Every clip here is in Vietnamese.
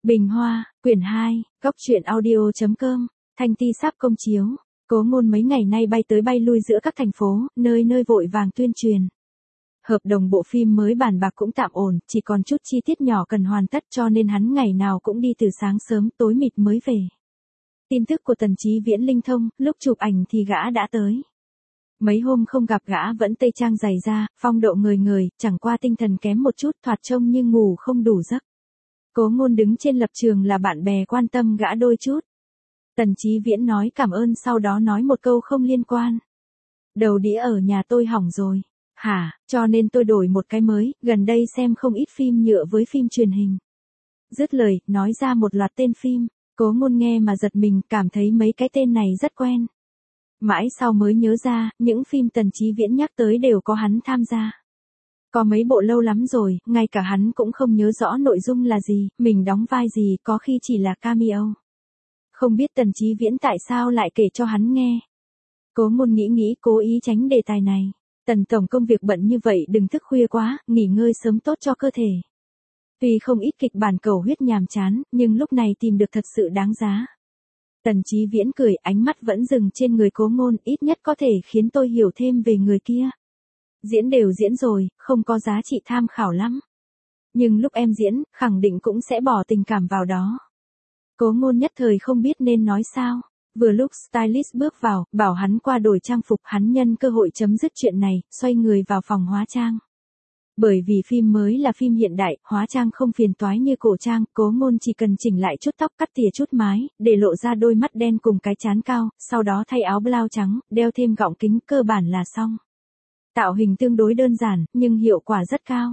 Bình Hoa, quyển 2, góc truyện audio.com, Thanh Ti sắp công chiếu. Cố Ngôn mấy ngày nay bay tới bay lui giữa các thành phố, nơi nơi vội vàng tuyên truyền. Hợp đồng bộ phim mới bàn bạc cũng tạm ổn, chỉ còn chút chi tiết nhỏ cần hoàn tất cho nên hắn ngày nào cũng đi từ sáng sớm tối mịt mới về. Tin tức của Tần Chí Viễn linh thông, lúc chụp ảnh thì gã đã tới. Mấy hôm không gặp gã vẫn tây trang dày da, phong độ người người, chẳng qua tinh thần kém một chút, thoạt trông như ngủ không đủ giấc. Cố Ngôn đứng trên lập trường là bạn bè quan tâm gã đôi chút. Tần Chí Viễn nói cảm ơn sau đó nói một câu không liên quan. Đầu đĩa ở nhà tôi hỏng rồi. Hả, cho nên tôi đổi một cái mới, gần đây xem không ít phim nhựa với phim truyền hình. Dứt lời, nói ra một loạt tên phim, Cố Ngôn nghe mà giật mình, cảm thấy mấy cái tên này rất quen. Mãi sau mới nhớ ra, những phim Tần Chí Viễn nhắc tới đều có hắn tham gia. Có mấy bộ lâu lắm rồi, ngay cả hắn cũng không nhớ rõ nội dung là gì, mình đóng vai gì, có khi chỉ là cameo. Không biết Tần Chí Viễn tại sao lại kể cho hắn nghe. Cố Ngôn nghĩ cố ý tránh đề tài này. Tần tổng công việc bận như vậy đừng thức khuya quá, nghỉ ngơi sớm tốt cho cơ thể. Tuy không ít kịch bản cầu huyết nhàm chán, nhưng lúc này tìm được thật sự đáng giá. Tần Chí Viễn cười, ánh mắt vẫn dừng trên người Cố Ngôn, ít nhất có thể khiến tôi hiểu thêm về người kia. Diễn đều diễn rồi, không có giá trị tham khảo lắm. Nhưng lúc em diễn, khẳng định cũng sẽ bỏ tình cảm vào đó. Cố Ngôn nhất thời không biết nên nói sao. Vừa lúc stylist bước vào, bảo hắn qua đổi trang phục, hắn nhân cơ hội chấm dứt chuyện này, xoay người vào phòng hóa trang. Bởi vì phim mới là phim hiện đại, hóa trang không phiền toái như cổ trang, Cố Ngôn chỉ cần chỉnh lại chút tóc, cắt tỉa chút mái, để lộ ra đôi mắt đen cùng cái trán cao, sau đó thay áo blau trắng, đeo thêm gọng kính, cơ bản là xong. Tạo hình tương đối đơn giản, nhưng hiệu quả rất cao.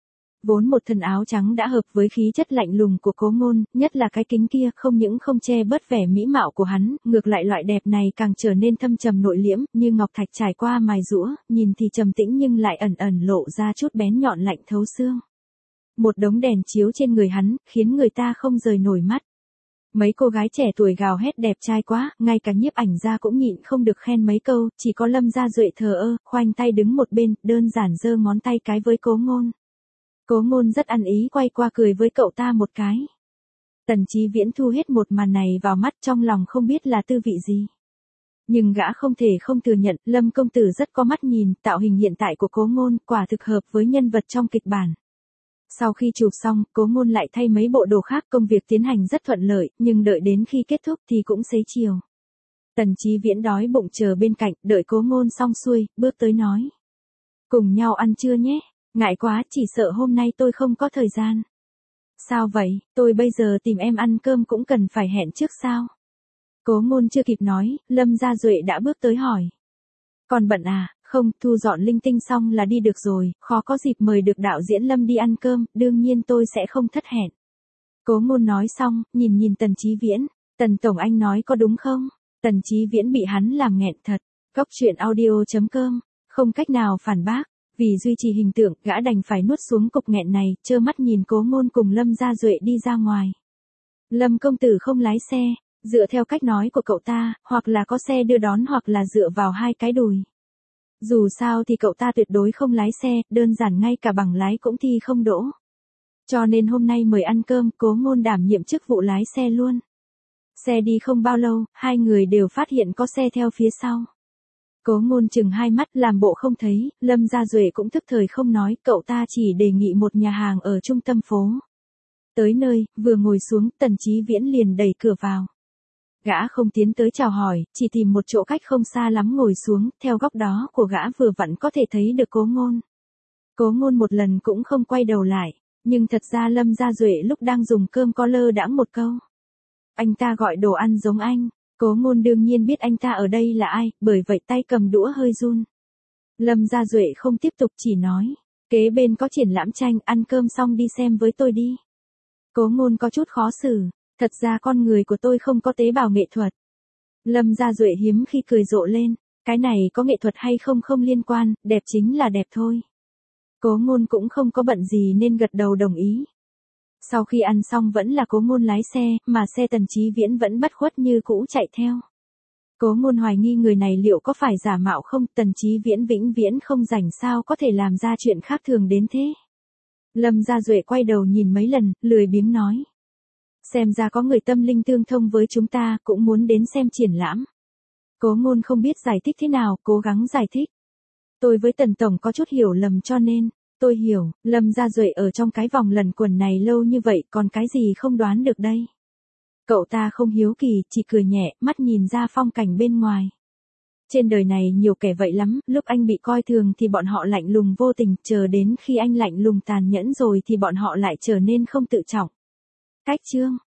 Vốn một thân áo trắng đã hợp với khí chất lạnh lùng của Cố Ngôn, nhất là cái kính kia không những không che bớt vẻ mỹ mạo của hắn, ngược lại loại đẹp này càng trở nên thâm trầm nội liễm, như ngọc thạch trải qua mài giũa, nhìn thì trầm tĩnh nhưng lại ẩn ẩn lộ ra chút bén nhọn lạnh thấu xương. Một đống đèn chiếu trên người hắn, khiến người ta không rời nổi mắt. Mấy cô gái trẻ tuổi gào hét đẹp trai quá, ngay cả nhiếp ảnh gia cũng nhịn không được khen mấy câu, chỉ có Lâm Gia Duệ thờ ơ, khoanh tay đứng một bên, đơn giản giơ ngón tay cái với Cố Ngôn. Cố Ngôn rất ăn ý quay qua cười với cậu ta một cái. Tần Chí Viễn thu hết một màn này vào mắt, trong lòng không biết là tư vị gì. Nhưng gã không thể không thừa nhận, Lâm công tử rất có mắt nhìn, tạo hình hiện tại của Cố Ngôn quả thực hợp với nhân vật trong kịch bản. Sau khi chụp xong, Cố Ngôn lại thay mấy bộ đồ khác, công việc tiến hành rất thuận lợi, nhưng đợi đến khi kết thúc thì cũng xế chiều. Tần Chí Viễn đói bụng chờ bên cạnh, đợi Cố Ngôn xong xuôi, bước tới nói. Cùng nhau ăn trưa nhé. Ngại quá, chỉ sợ hôm nay tôi không có thời gian. Sao vậy, tôi bây giờ tìm em ăn cơm cũng cần phải hẹn trước sao? Cố Ngôn chưa kịp nói, Lâm Gia Duệ đã bước tới hỏi. Còn bận à, không, thu dọn linh tinh xong là đi được rồi, khó có dịp mời được đạo diễn Lâm đi ăn cơm, đương nhiên tôi sẽ không thất hẹn. Cố Ngôn nói xong, nhìn Tần Chí Viễn, Tần Tổng anh nói có đúng không? Tần Chí Viễn bị hắn làm nghẹn thật, góc truyện audio.com, không cách nào phản bác. Vì duy trì hình tượng, gã đành phải nuốt xuống cục nghẹn này, trơ mắt nhìn Cố Ngôn cùng Lâm Gia Duệ đi ra ngoài. Lâm công tử không lái xe, dựa theo cách nói của cậu ta, hoặc là có xe đưa đón hoặc là dựa vào hai cái đùi. Dù sao thì cậu ta tuyệt đối không lái xe, đơn giản ngay cả bằng lái cũng thi không đỗ. Cho nên hôm nay mời ăn cơm, Cố Ngôn đảm nhiệm chức vụ lái xe luôn. Xe đi không bao lâu, hai người đều phát hiện có xe theo phía sau. Cố Ngôn chừng hai mắt làm bộ không thấy, Lâm Gia Duệ cũng thức thời không nói, cậu ta chỉ đề nghị một nhà hàng ở trung tâm phố. Tới nơi, vừa ngồi xuống, Tần Chí Viễn liền đẩy cửa vào. Gã không tiến tới chào hỏi, chỉ tìm một chỗ cách không xa lắm ngồi xuống, theo góc đó của gã vừa vặn có thể thấy được Cố Ngôn. Cố Ngôn một lần cũng không quay đầu lại, nhưng thật ra Lâm Gia Duệ lúc đang dùng cơm có lơ đãng một câu. Anh ta gọi đồ ăn giống anh. Cố Ngôn đương nhiên biết anh ta ở đây là ai, bởi vậy tay cầm đũa hơi run. Lâm Gia Duệ không tiếp tục chỉ nói, kế bên có triển lãm tranh, ăn cơm xong đi xem với tôi đi. Cố Ngôn có chút khó xử, thật ra con người của tôi không có tế bào nghệ thuật. Lâm Gia Duệ hiếm khi cười rộ lên, cái này có nghệ thuật hay không không liên quan, đẹp chính là đẹp thôi. Cố Ngôn cũng không có bận gì nên gật đầu đồng ý. Sau khi ăn xong vẫn là Cố Ngôn lái xe, mà xe Tần Chí Viễn vẫn bất khuất như cũ chạy theo. Cố Ngôn hoài nghi người này liệu có phải giả mạo không, Tần Chí Viễn vĩnh viễn không rảnh sao có thể làm ra chuyện khác thường đến thế. Lâm Gia Duệ quay đầu nhìn mấy lần, lười biếng nói. Xem ra có người tâm linh tương thông với chúng ta, cũng muốn đến xem triển lãm. Cố Ngôn không biết giải thích thế nào, cố gắng giải thích. Tôi với Tần Tổng có chút hiểu lầm cho nên, tôi hiểu, Lâm Gia Duệ ở trong cái vòng lẩn quẩn này lâu như vậy còn cái gì không đoán được đây. Cậu ta không hiếu kỳ, chỉ cười nhẹ, mắt nhìn ra phong cảnh bên ngoài. Trên đời này nhiều kẻ vậy lắm, lúc anh bị coi thường thì bọn họ lạnh lùng vô tình, chờ đến khi anh lạnh lùng tàn nhẫn rồi thì bọn họ lại trở nên không tự trọng. Cách chương